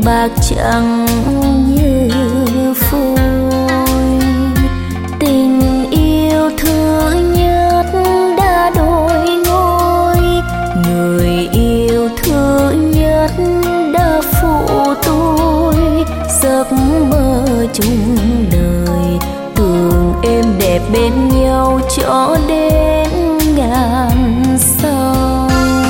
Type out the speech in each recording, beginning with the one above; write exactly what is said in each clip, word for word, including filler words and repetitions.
bạc trắng như phôi. Tình yêu thứ nhất đã đổi ngôi, người yêu thứ nhất đã phụ tôi. Giấc mơ chung đời tưởng êm đẹp bên nhau cho đến ngàn sau.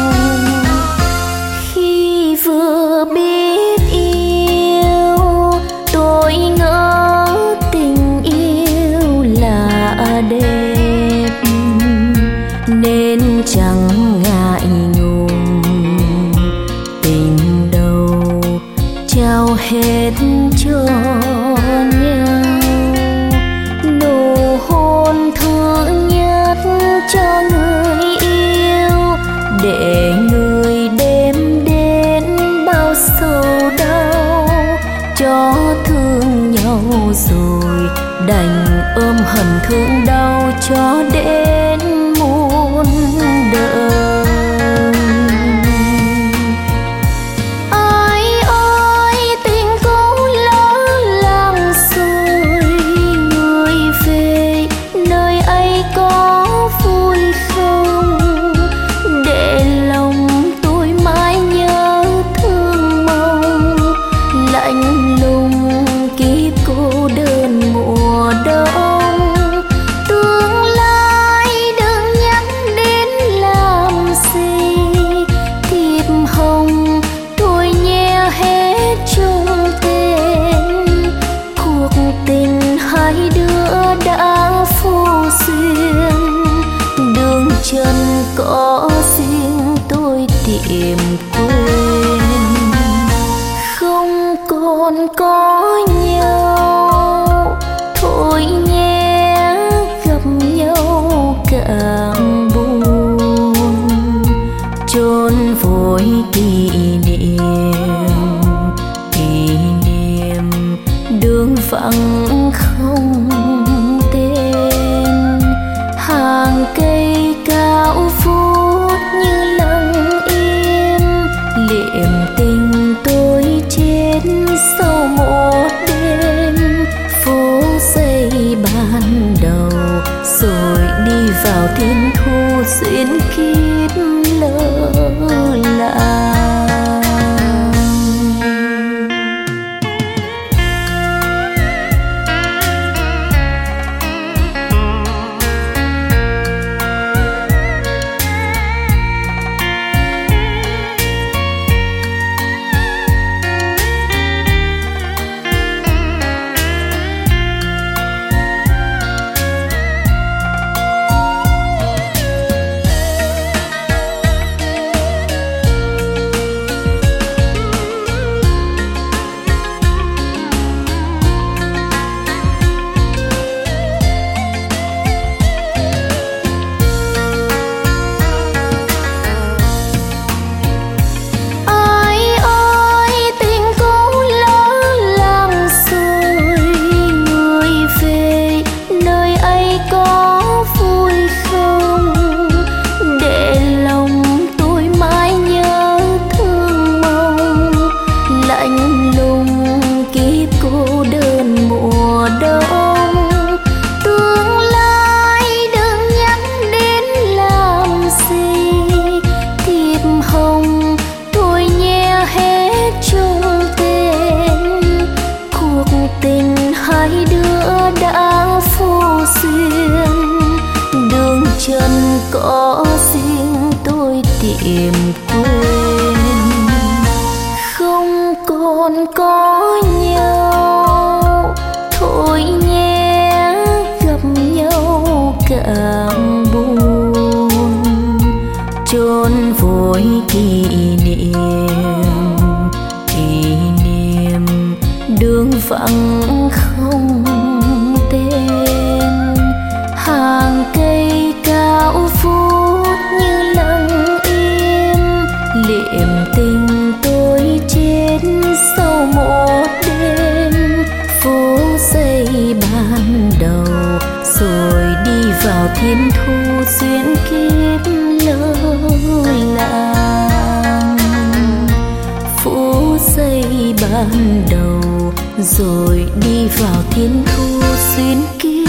Khi vừa biết yêu tôi ngỡ tình yêu là đẹp, nên chẳng ngại ngùng tình đầu trao hết cho nhau. Nụ hôn thứ nhất cho người yêu để người đem đến bao sầu đau. Cho thương nhau rồi đành ôm hận thương đau cho đến muôn đời. Ai ơi tình cũ lỡ làng rồi, người về nơi ấy có vui không? Để lòng tôi mãi nhớ thương mong, lạnh lùng kiếp cô đơn mùa đông. Tương lai đừng nhắc đến làm gì, thiệp hồng tôi nhẹ hết trong tên. Cuộc tình hai đứa đã vô duyên, đường chân có riêng tôi tìm quên. Không còn có nhau thôi nhé, gặp nhau càng buồn. Chôn vội kỷ niệm, kỷ niệm đường vắng không tên. Hàng cây cao vút như lặng im, liệm tình tôi chết sau một đêm. Phố giây ban đầu rồi đi vào thiên thu, duyên kiếp lỡ làng. Có riêng tôi tìm quên. Không còn có nhau thôi nhé, gặp nhau càng buồn. Chôn vội kỷ niệm, kỷ niệm đường vắng không tên. Hàng cây cao vút như lặng im, liệm tình tôi chết sau một đêm. Phố giây ban đầu rồi đi vào thiên thu, duyên kiếp lỡ làng. Phố giây ban ban đầu rồi đi vào thiên thu xuyên kiếp.